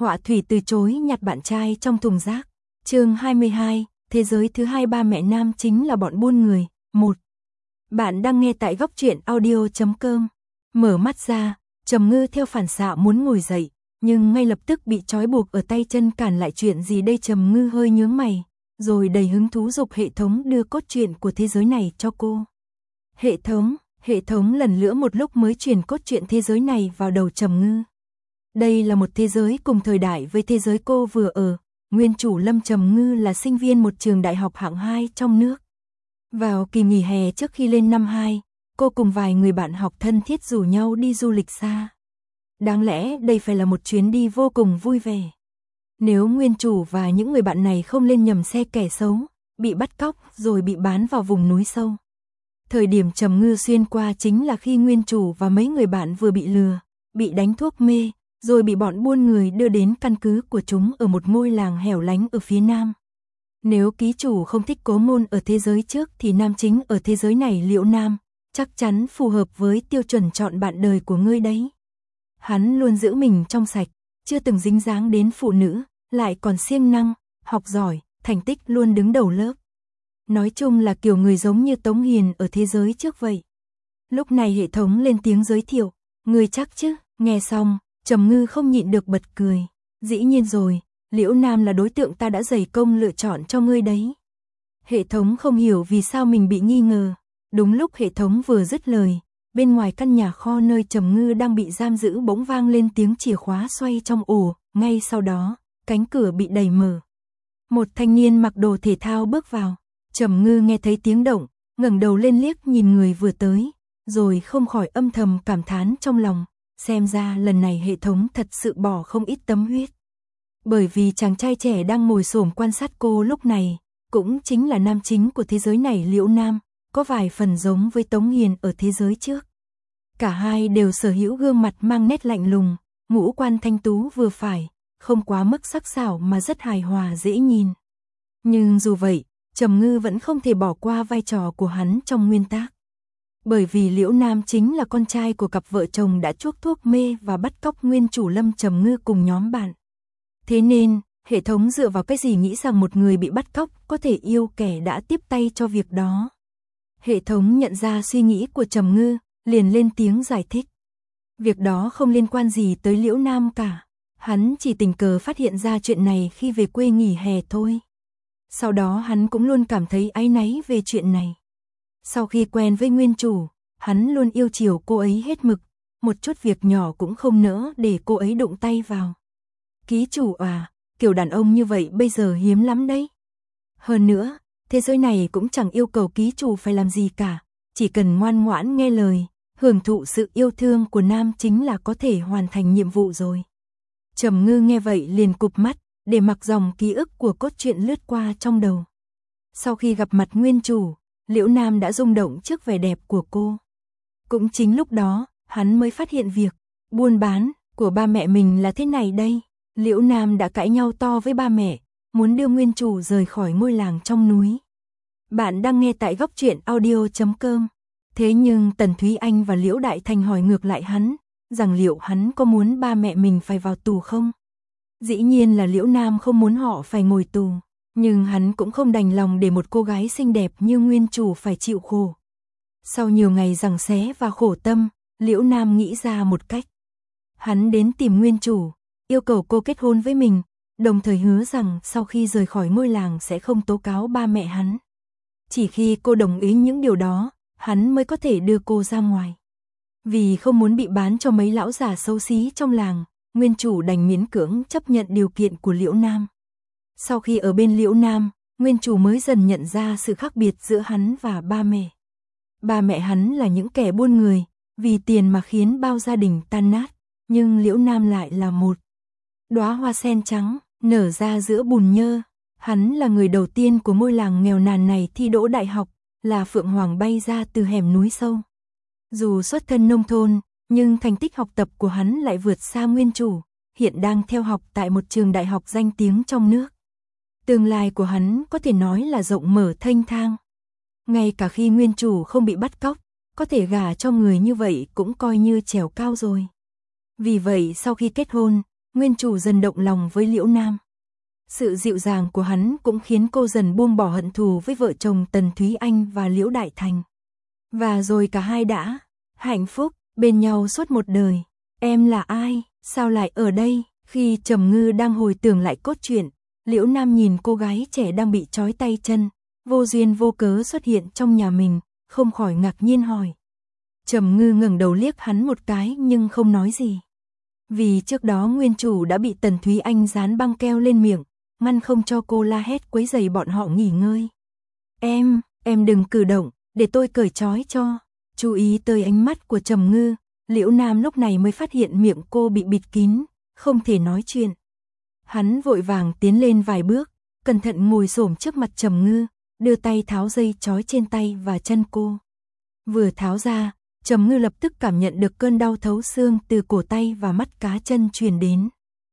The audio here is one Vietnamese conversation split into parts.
Họa thủy từ chối nhặt bạn trai trong thùng rác. Chương 22, thế giới thứ hai ba mẹ nam chính là bọn buôn người. 1. Bạn đang nghe tại góc truyện audio.com. Mở mắt ra, Trầm Ngư theo phản xạ muốn ngồi dậy, nhưng ngay lập tức bị trói buộc ở tay chân cản lại. Chuyện gì đây? Trầm Ngư hơi nhướng mày, rồi đầy hứng thú giục hệ thống đưa cốt truyện của thế giới này cho cô. Hệ thống lần nữa một lúc mới truyền cốt truyện thế giới này vào đầu Trầm Ngư. Đây là một thế giới cùng thời đại với thế giới cô vừa ở. Nguyên chủ Lâm Trầm Ngư là sinh viên một trường đại học hạng 2 trong nước. Vào kỳ nghỉ hè trước khi lên năm 2, cô cùng vài người bạn học thân thiết rủ nhau đi du lịch xa. Đáng lẽ đây phải là một chuyến đi vô cùng vui vẻ. Nếu nguyên chủ và những người bạn này không lên nhầm xe kẻ xấu, bị bắt cóc rồi bị bán vào vùng núi sâu. Thời điểm Trầm Ngư xuyên qua chính là khi nguyên chủ và mấy người bạn vừa bị lừa, bị đánh thuốc mê, rồi bị bọn buôn người đưa đến căn cứ của chúng ở một ngôi làng hẻo lánh ở phía nam. Nếu ký chủ không thích Cố Môn ở thế giới trước thì nam chính ở thế giới này Liễu Nam, chắc chắn phù hợp với tiêu chuẩn chọn bạn đời của ngươi đấy. Hắn luôn giữ mình trong sạch, chưa từng dính dáng đến phụ nữ, lại còn siêng năng, học giỏi, thành tích luôn đứng đầu lớp. Nói chung là kiểu người giống như Tống Hiền ở thế giới trước vậy. Lúc này hệ thống lên tiếng giới thiệu, ngươi chắc chứ? Nghe xong, Trầm Ngư không nhịn được bật cười. Dĩ nhiên rồi, Liễu Nam là đối tượng ta đã dày công lựa chọn cho ngươi đấy. Hệ thống không hiểu vì sao mình bị nghi ngờ. Đúng lúc hệ thống vừa dứt lời, bên ngoài căn nhà kho nơi Trầm Ngư đang bị giam giữ bỗng vang lên tiếng chìa khóa xoay trong ổ. Ngay sau đó, cánh cửa bị đẩy mở. Một thanh niên mặc đồ thể thao bước vào. Trầm Ngư nghe thấy tiếng động, ngẩng đầu lên liếc nhìn người vừa tới, rồi không khỏi âm thầm cảm thán trong lòng. Xem ra lần này hệ thống thật sự bỏ không ít tâm huyết. Bởi vì chàng trai trẻ đang ngồi xổm quan sát cô lúc này, cũng chính là nam chính của thế giới này Liễu Nam, có vài phần giống với Tống Hiền ở thế giới trước. Cả hai đều sở hữu gương mặt mang nét lạnh lùng, ngũ quan thanh tú vừa phải, không quá mức sắc sảo mà rất hài hòa dễ nhìn. Nhưng dù vậy, Trầm Ngư vẫn không thể bỏ qua vai trò của hắn trong nguyên tác. Bởi vì Liễu Nam chính là con trai của cặp vợ chồng đã chuốc thuốc mê và bắt cóc nguyên chủ Lâm Trầm Ngư cùng nhóm bạn. Thế nên, hệ thống dựa vào cái gì nghĩ rằng một người bị bắt cóc có thể yêu kẻ đã tiếp tay cho việc đó. Hệ thống nhận ra suy nghĩ của Trầm Ngư, liền lên tiếng giải thích. Việc đó không liên quan gì tới Liễu Nam cả. Hắn chỉ tình cờ phát hiện ra chuyện này khi về quê nghỉ hè thôi. Sau đó hắn cũng luôn cảm thấy áy náy về chuyện này. Sau khi quen với nguyên chủ, hắn luôn yêu chiều cô ấy hết mực, một chút việc nhỏ cũng không nỡ để cô ấy đụng tay vào. Ký chủ à, kiểu đàn ông như vậy bây giờ hiếm lắm đấy. Hơn nữa, thế giới này cũng chẳng yêu cầu ký chủ phải làm gì cả, chỉ cần ngoan ngoãn nghe lời, hưởng thụ sự yêu thương của nam chính là có thể hoàn thành nhiệm vụ rồi. Trầm Ngư nghe vậy liền cụp mắt, để mặc dòng ký ức của cốt truyện lướt qua trong đầu. Sau khi gặp mặt nguyên chủ, Liễu Nam đã rung động trước vẻ đẹp của cô. Cũng chính lúc đó, hắn mới phát hiện việc buôn bán của ba mẹ mình là thế này đây. Liễu Nam đã cãi nhau to với ba mẹ, muốn đưa nguyên chủ rời khỏi ngôi làng trong núi. Bạn đang nghe tại góc truyện audio.com. Thế nhưng Tần Thúy Anh và Liễu Đại Thành hỏi ngược lại hắn, rằng liệu hắn có muốn ba mẹ mình phải vào tù không? Dĩ nhiên là Liễu Nam không muốn họ phải ngồi tù, nhưng hắn cũng không đành lòng để một cô gái xinh đẹp như nguyên chủ phải chịu khổ. Sau nhiều ngày giằng xé và khổ tâm, Liễu Nam nghĩ ra một cách. Hắn đến tìm nguyên chủ, yêu cầu cô kết hôn với mình, đồng thời hứa rằng sau khi rời khỏi ngôi làng sẽ không tố cáo ba mẹ hắn. Chỉ khi cô đồng ý những điều đó, hắn mới có thể đưa cô ra ngoài. Vì không muốn bị bán cho mấy lão già xấu xí trong làng, nguyên chủ đành miễn cưỡng chấp nhận điều kiện của Liễu Nam. Sau khi ở bên Liễu Nam, nguyên chủ mới dần nhận ra sự khác biệt giữa hắn và ba mẹ. Ba mẹ hắn là những kẻ buôn người, vì tiền mà khiến bao gia đình tan nát, nhưng Liễu Nam lại là một đóa hoa sen trắng, nở ra giữa bùn nhơ. Hắn là người đầu tiên của ngôi làng nghèo nàn này thi đỗ đại học, là phượng hoàng bay ra từ hẻm núi sâu. Dù xuất thân nông thôn, nhưng thành tích học tập của hắn lại vượt xa nguyên chủ, hiện đang theo học tại một trường đại học danh tiếng trong nước. Tương lai của hắn có thể nói là rộng mở thênh thang. Ngay cả khi nguyên chủ không bị bắt cóc, có thể gả cho người như vậy cũng coi như trèo cao rồi. Vì vậy sau khi kết hôn, Nguyên chủ dần động lòng với Liễu Nam. Sự dịu dàng của hắn cũng khiến cô dần buông bỏ hận thù với vợ chồng Tần Thúy Anh và Liễu Đại Thành. Và rồi cả hai đã hạnh phúc bên nhau suốt một đời. Em là ai? Sao lại ở đây? Khi Trầm Ngư đang hồi tưởng lại cốt truyện, Liễu Nam nhìn cô gái trẻ đang bị trói tay chân, vô duyên vô cớ xuất hiện trong nhà mình, không khỏi ngạc nhiên hỏi. Trầm Ngư ngẩng đầu liếc hắn một cái nhưng không nói gì. Vì trước đó nguyên chủ đã bị Tần Thúy Anh dán băng keo lên miệng, ngăn không cho cô la hét quấy rầy bọn họ nghỉ ngơi. Em đừng cử động, để tôi cởi trói cho. Chú ý tới ánh mắt của Trầm Ngư, Liễu Nam lúc này mới phát hiện miệng cô bị bịt kín, không thể nói chuyện. Hắn vội vàng tiến lên vài bước, cẩn thận ngồi xổm trước mặt Trầm Ngư, đưa tay tháo dây trói trên tay và chân cô. Vừa tháo ra, Trầm Ngư lập tức cảm nhận được cơn đau thấu xương từ cổ tay và mắt cá chân truyền đến.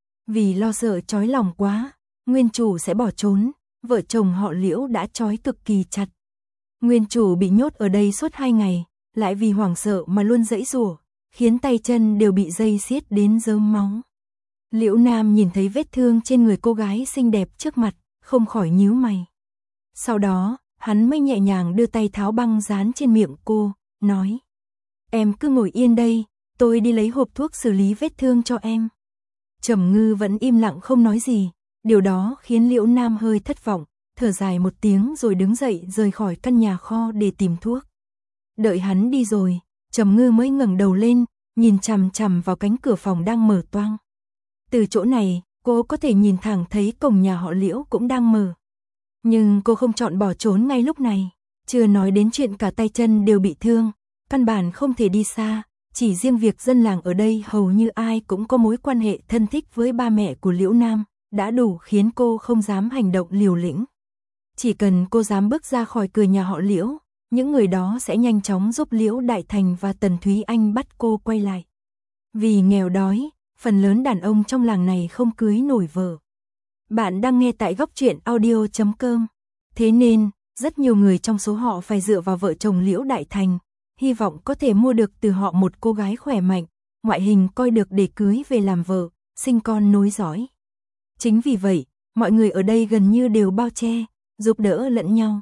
Vì lo sợ trói lòng quá, nguyên chủ sẽ bỏ trốn, vợ chồng họ Liễu đã trói cực kỳ chặt. Nguyên chủ bị nhốt ở đây suốt 2 ngày, lại vì hoảng sợ mà luôn giãy giụa, khiến tay chân đều bị dây siết đến rớm máu. Liễu Nam nhìn thấy vết thương trên người cô gái xinh đẹp trước mặt, không khỏi nhíu mày. Sau đó, hắn mới nhẹ nhàng đưa tay tháo băng dán trên miệng cô, nói: "Em cứ ngồi yên đây, tôi đi lấy hộp thuốc xử lý vết thương cho em." Trầm Ngư vẫn im lặng không nói gì, điều đó khiến Liễu Nam hơi thất vọng, thở dài một tiếng rồi đứng dậy rời khỏi căn nhà kho để tìm thuốc. Đợi hắn đi rồi, Trầm Ngư mới ngẩng đầu lên, nhìn chằm chằm vào cánh cửa phòng đang mở toang. Từ chỗ này, cô có thể nhìn thẳng thấy cổng nhà họ Liễu cũng đang mở. Nhưng cô không chọn bỏ trốn ngay lúc này, chưa nói đến chuyện cả tay chân đều bị thương, căn bản không thể đi xa, chỉ riêng việc dân làng ở đây hầu như ai cũng có mối quan hệ thân thích với ba mẹ của Liễu Nam, đã đủ khiến cô không dám hành động liều lĩnh. Chỉ cần cô dám bước ra khỏi cửa nhà họ Liễu, những người đó sẽ nhanh chóng giúp Liễu Đại Thành và Tần Thúy Anh bắt cô quay lại. Vì nghèo đói, phần lớn đàn ông trong làng này không cưới nổi vợ. Bạn đang nghe tại Góc Truyện Audio.com. Thế nên, rất nhiều người trong số họ phải dựa vào vợ chồng Liễu Đại Thành, hy vọng có thể mua được từ họ một cô gái khỏe mạnh, ngoại hình coi được để cưới về làm vợ, sinh con nối dõi. Chính vì vậy, mọi người ở đây gần như đều bao che, giúp đỡ lẫn nhau.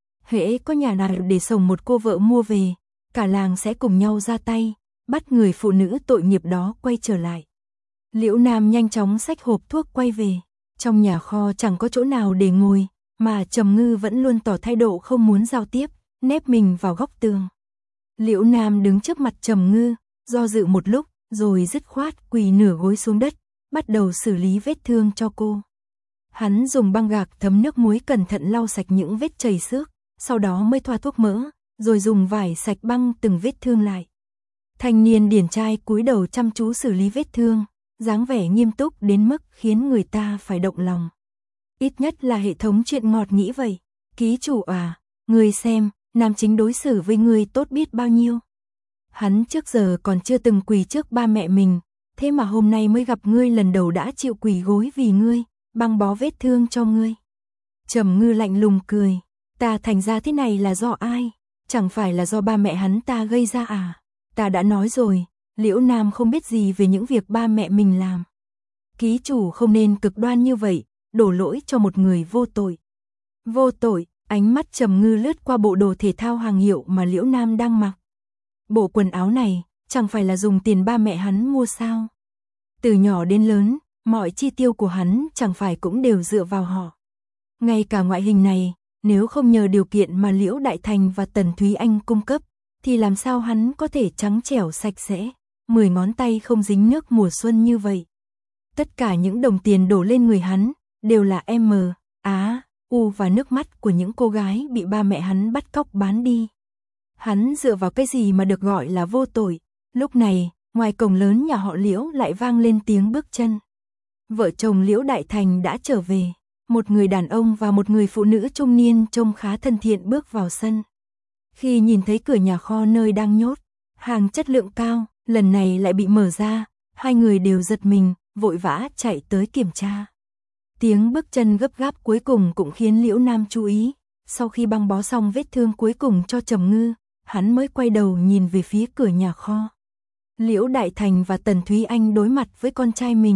Hễ có nhà nào để sổng một cô vợ mua về, cả làng sẽ cùng nhau ra tay, bắt người phụ nữ tội nghiệp đó quay trở lại. Liễu Nam nhanh chóng xách hộp thuốc quay về. Trong nhà kho chẳng có chỗ nào để ngồi, mà Trầm Ngư vẫn luôn tỏ thái độ không muốn giao tiếp, nép mình vào góc tường. Liễu Nam đứng trước mặt Trầm Ngư, do dự một lúc, rồi dứt khoát quỳ nửa gối xuống đất, bắt đầu xử lý vết thương cho cô. Hắn dùng băng gạc thấm nước muối cẩn thận lau sạch những vết chảy xước, sau đó mới thoa thuốc mỡ, rồi dùng vải sạch băng từng vết thương lại. Thanh niên điển trai cúi đầu chăm chú xử lý vết thương, dáng vẻ nghiêm túc đến mức khiến người ta phải động lòng. Ít nhất là hệ thống truyện ngọt nghĩ vậy. Ký chủ à, người xem, nam chính đối xử với người tốt biết bao nhiêu. Hắn trước giờ còn chưa từng quỳ trước ba mẹ mình, thế mà hôm nay mới gặp ngươi lần đầu đã chịu quỳ gối vì ngươi, băng bó vết thương cho ngươi. Trầm Ngư lạnh lùng cười, ta thành ra thế này là do ai? Chẳng phải là do ba mẹ hắn ta gây ra à? Ta đã nói rồi, Liễu Nam không biết gì về những việc ba mẹ mình làm. Ký chủ không nên cực đoan như vậy, đổ lỗi cho một người vô tội. Vô tội, ánh mắt Trầm Ngư lướt qua bộ đồ thể thao hàng hiệu mà Liễu Nam đang mặc. Bộ quần áo này, chẳng phải là dùng tiền ba mẹ hắn mua sao? Từ nhỏ đến lớn, mọi chi tiêu của hắn chẳng phải cũng đều dựa vào họ. Ngay cả ngoại hình này, nếu không nhờ điều kiện mà Liễu Đại Thành và Tần Thúy Anh cung cấp, thì làm sao hắn có thể trắng trẻo sạch sẽ, 10 ngón tay không dính nước mùa xuân như vậy. Tất cả những đồng tiền đổ lên người hắn, đều là M, Á, U và nước mắt của những cô gái bị ba mẹ hắn bắt cóc bán đi. Hắn dựa vào cái gì mà được gọi là vô tội? Lúc này, ngoài cổng lớn nhà họ Liễu lại vang lên tiếng bước chân. Vợ chồng Liễu Đại Thành đã trở về. Một người đàn ông và một người phụ nữ trung niên trông khá thân thiện bước vào sân. Khi nhìn thấy cửa nhà kho nơi đang nhốt, hàng chất lượng cao, lần này lại bị mở ra, hai người đều giật mình, vội vã chạy tới kiểm tra. Tiếng bước chân gấp gáp cuối cùng cũng khiến Liễu Nam chú ý. Sau khi băng bó xong vết thương cuối cùng cho Trầm Ngư, hắn mới quay đầu nhìn về phía cửa nhà kho. Liễu Đại Thành và Tần Thúy Anh đối mặt với con trai mình,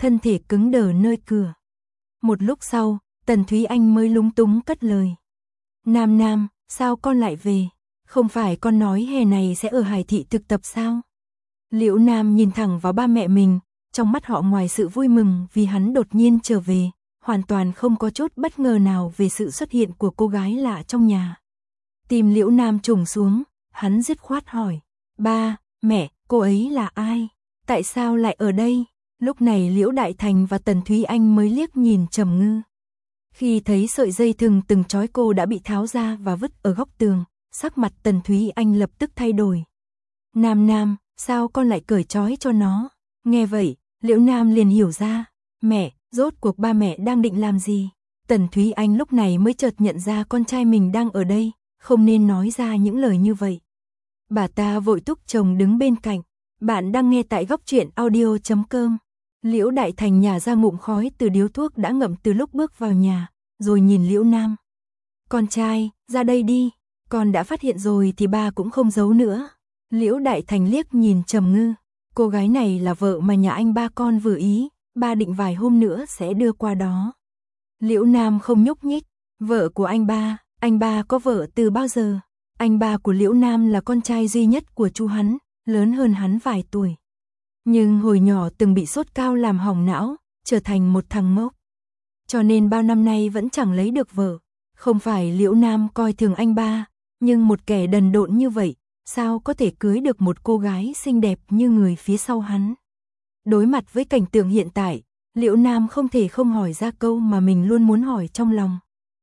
thân thể cứng đờ nơi cửa. Một lúc sau, Tần Thúy Anh mới lúng túng cất lời. Nam Nam, sao con lại về? Không phải con nói hè này sẽ ở Hải Thị thực tập sao? Liễu Nam nhìn thẳng vào ba mẹ mình, trong mắt họ ngoài sự vui mừng vì hắn đột nhiên trở về, hoàn toàn không có chút bất ngờ nào về sự xuất hiện của cô gái lạ trong nhà. Tim Liễu Nam trùng xuống, hắn dứt khoát hỏi. Ba, mẹ, cô ấy là ai? Tại sao lại ở đây? Lúc này Liễu Đại Thành và Tần Thúy Anh mới liếc nhìn Trầm Ngư. Khi thấy sợi dây thừng từng trói cô đã bị tháo ra và vứt ở góc tường, sắc mặt Tần Thúy Anh lập tức thay đổi. Nam Nam, sao con lại cởi trói cho nó? Nghe vậy, Liễu Nam liền hiểu ra. Mẹ, rốt cuộc ba mẹ đang định làm gì? Tần Thúy Anh lúc này mới chợt nhận ra con trai mình đang ở đây, không nên nói ra những lời như vậy. Bà ta vội thúc chồng đứng bên cạnh. Bạn đang nghe tại góc truyện audio.com. Liễu Đại Thành nhả ra ngụm khói từ điếu thuốc đã ngậm từ lúc bước vào nhà, rồi nhìn Liễu Nam. Con trai, ra đây đi, con đã phát hiện rồi thì ba cũng không giấu nữa. Liễu Đại Thành liếc nhìn Trầm Ngư. Cô gái này là vợ mà nhà anh ba con vừa ý, ba định vài hôm nữa sẽ đưa qua đó. Liễu Nam không nhúc nhích. Vợ của anh ba có vợ từ bao giờ? Anh ba của Liễu Nam là con trai duy nhất của chú hắn, lớn hơn hắn vài tuổi. Nhưng hồi nhỏ từng bị sốt cao làm hỏng não, trở thành một thằng ngốc. Cho nên bao năm nay vẫn chẳng lấy được vợ. Không phải Liễu Nam coi thường anh ba, nhưng một kẻ đần độn như vậy, sao có thể cưới được một cô gái xinh đẹp như người phía sau hắn. Đối mặt với cảnh tượng hiện tại, Liễu Nam không thể không hỏi ra câu mà mình luôn muốn hỏi trong lòng.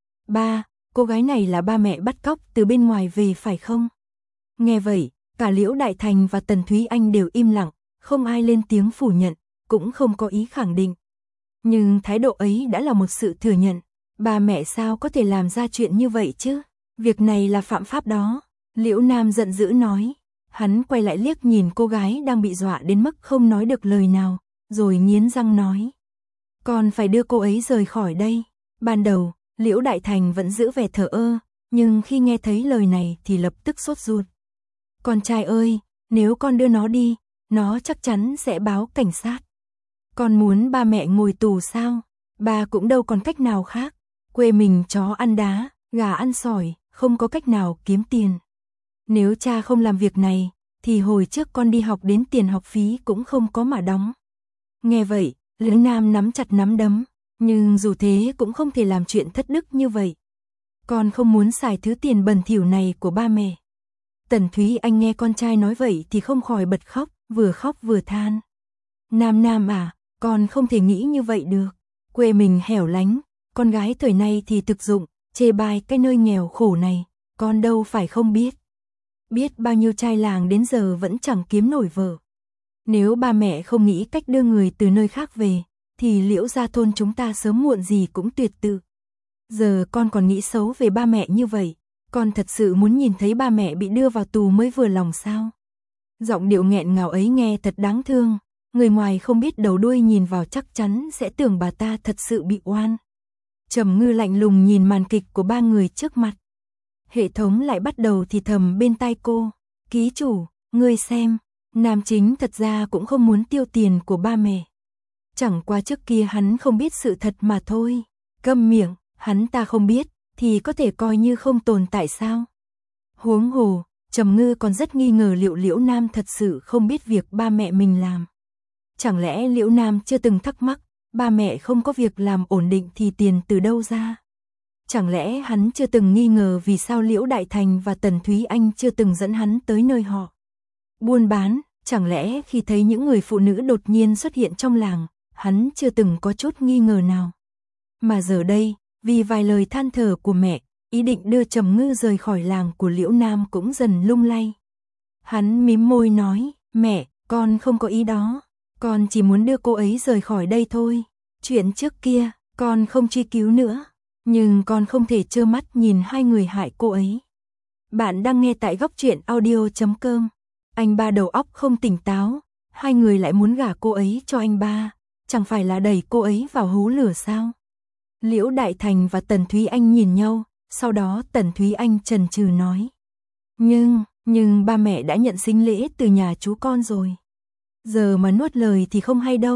Ba, cô gái này là ba mẹ bắt cóc từ bên ngoài về phải không? Nghe vậy, cả Liễu Đại Thành và Tần Thúy Anh đều im lặng, không ai lên tiếng phủ nhận, cũng không có ý khẳng định. Nhưng thái độ ấy đã là một sự thừa nhận. Ba mẹ sao có thể làm ra chuyện như vậy chứ? Việc này là phạm pháp đó. Liễu Nam giận dữ nói. Hắn quay lại liếc nhìn cô gái đang bị dọa đến mức không nói được lời nào, rồi nghiến răng nói. Con phải đưa cô ấy rời khỏi đây. Ban đầu, Liễu Đại Thành vẫn giữ vẻ thờ ơ, nhưng khi nghe thấy lời này thì lập tức sốt ruột. Con trai ơi, nếu con đưa nó đi, nó chắc chắn sẽ báo cảnh sát. Con muốn ba mẹ ngồi tù sao? Ba cũng đâu còn cách nào khác. Quê mình chó ăn đá, gà ăn sỏi, không có cách nào kiếm tiền. Nếu cha không làm việc này, thì hồi trước con đi học đến tiền học phí cũng không có mà đóng. Nghe vậy, Liễu Nam nắm chặt nắm đấm, nhưng dù thế cũng không thể làm chuyện thất đức như vậy. Con không muốn xài thứ tiền bẩn thỉu này của ba mẹ. Tần Thúy Anh nghe con trai nói vậy thì không khỏi bật khóc vừa than. Nam Nam à, con không thể nghĩ như vậy được. Quê mình hẻo lánh, con gái thời nay thì thực dụng, chê bai cái nơi nghèo khổ này, con đâu phải không biết. Biết bao nhiêu trai làng đến giờ vẫn chẳng kiếm nổi vợ. Nếu ba mẹ không nghĩ cách đưa người từ nơi khác về, thì Liễu gia thôn chúng ta sớm muộn gì cũng tuyệt tự. Giờ con còn nghĩ xấu về ba mẹ như vậy, con thật sự muốn nhìn thấy ba mẹ bị đưa vào tù mới vừa lòng sao? Giọng điệu nghẹn ngào ấy nghe thật đáng thương, người ngoài không biết đầu đuôi nhìn vào chắc chắn sẽ tưởng bà ta thật sự bị oan. Trầm Ngư lạnh lùng nhìn màn kịch của ba người trước mặt. Hệ thống lại bắt đầu thì thầm bên tai cô. Ký chủ, ngươi xem, nam chính thật ra cũng không muốn tiêu tiền của ba mẹ. Chẳng qua trước kia hắn không biết sự thật mà thôi. Câm miệng, hắn ta không biết, thì có thể coi như không tồn tại sao? Huống hồ, Trầm Ngư còn rất nghi ngờ liệu Liễu Nam thật sự không biết việc ba mẹ mình làm. Chẳng lẽ Liễu Nam chưa từng thắc mắc, ba mẹ không có việc làm ổn định thì tiền từ đâu ra? Chẳng lẽ hắn chưa từng nghi ngờ vì sao Liễu Đại Thành và Tần Thúy Anh chưa từng dẫn hắn tới nơi họ buôn bán? Chẳng lẽ khi thấy những người phụ nữ đột nhiên xuất hiện trong làng, hắn chưa từng có chút nghi ngờ nào? Mà giờ đây, vì vài lời than thở của mẹ, ý định đưa Trầm Ngư rời khỏi làng của Liễu Nam cũng dần lung lay. Hắn mím môi nói, mẹ, con không có ý đó, con chỉ muốn đưa cô ấy rời khỏi đây thôi. Chuyện trước kia, con không truy cứu nữa, nhưng con không thể trơ mắt nhìn hai người hại cô ấy. Bạn đang nghe tại góc truyện audio.com. Anh ba đầu óc không tỉnh táo, hai người lại muốn gả cô ấy cho anh ba, chẳng phải là đẩy cô ấy vào hố lửa sao? Liễu Đại Thành và Tần Thúy Anh nhìn nhau, sau đó Tần Thúy Anh chần chừ nói. Nhưng ba mẹ đã nhận sính lễ từ nhà chú con rồi. Giờ mà nuốt lời thì không hay đâu.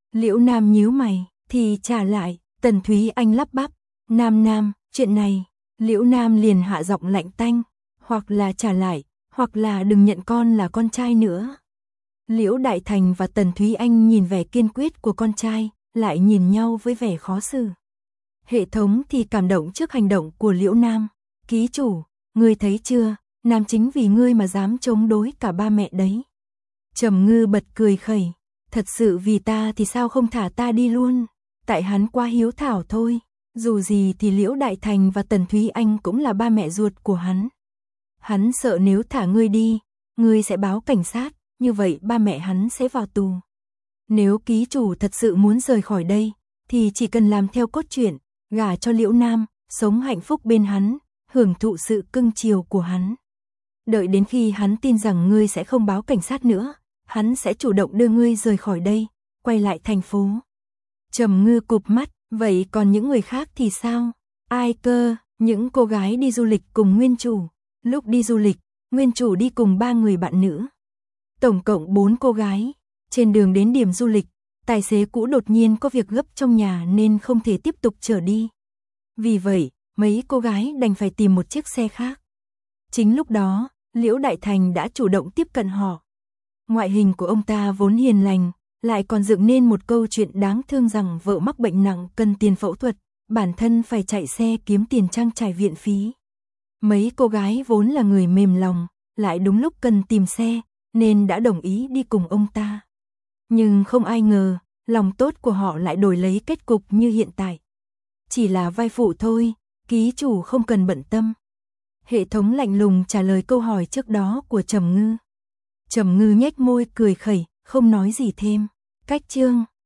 Liễu Nam nhíu mày, thì trả lại, Tần Thúy Anh lắp bắp, Nam, chuyện này, Liễu Nam liền hạ giọng lạnh tanh, hoặc là trả lại, hoặc là đừng nhận con là con trai nữa. Liễu Đại Thành và Tần Thúy Anh nhìn vẻ kiên quyết của con trai, lại nhìn nhau với vẻ khó xử. Hệ thống thì cảm động trước hành động của Liễu Nam. Ký chủ, ngươi thấy chưa, Nam chính vì ngươi mà dám chống đối cả ba mẹ đấy. Trầm Ngư bật cười khẩy, thật sự vì ta thì sao không thả ta đi luôn, tại hắn quá hiếu thảo thôi, dù gì thì Liễu Đại Thành và Tần Thúy Anh cũng là ba mẹ ruột của hắn. Hắn sợ nếu thả ngươi đi, ngươi sẽ báo cảnh sát, như vậy ba mẹ hắn sẽ vào tù. Nếu ký chủ thật sự muốn rời khỏi đây, thì chỉ cần làm theo cốt truyện, gả cho Liễu Nam, sống hạnh phúc bên hắn, hưởng thụ sự cưng chiều của hắn. Đợi đến khi hắn tin rằng ngươi sẽ không báo cảnh sát nữa, hắn sẽ chủ động đưa ngươi rời khỏi đây, quay lại thành phố. Trầm Ngư cụp mắt, vậy còn những người khác thì sao? Ai cơ? Những cô gái đi du lịch cùng nguyên chủ. Lúc đi du lịch, nguyên chủ đi cùng 3 người bạn nữ. Tổng cộng 4 cô gái. Trên đường đến điểm du lịch, tài xế cũ đột nhiên có việc gấp trong nhà nên không thể tiếp tục chở đi. Vì vậy, mấy cô gái đành phải tìm một chiếc xe khác. Chính lúc đó, Liễu Đại Thành đã chủ động tiếp cận họ. Ngoại hình của ông ta vốn hiền lành, lại còn dựng nên một câu chuyện đáng thương rằng vợ mắc bệnh nặng cần tiền phẫu thuật, bản thân phải chạy xe kiếm tiền trang trải viện phí. Mấy cô gái vốn là người mềm lòng, lại đúng lúc cần tìm xe, nên đã đồng ý đi cùng ông ta. Nhưng không ai ngờ, lòng tốt của họ lại đổi lấy kết cục như hiện tại. Chỉ là vai phụ thôi, ký chủ không cần bận tâm. Hệ thống lạnh lùng trả lời câu hỏi trước đó của Trầm Ngư. Trầm Ngư nhếch môi cười khẩy, không nói gì thêm. Cách chương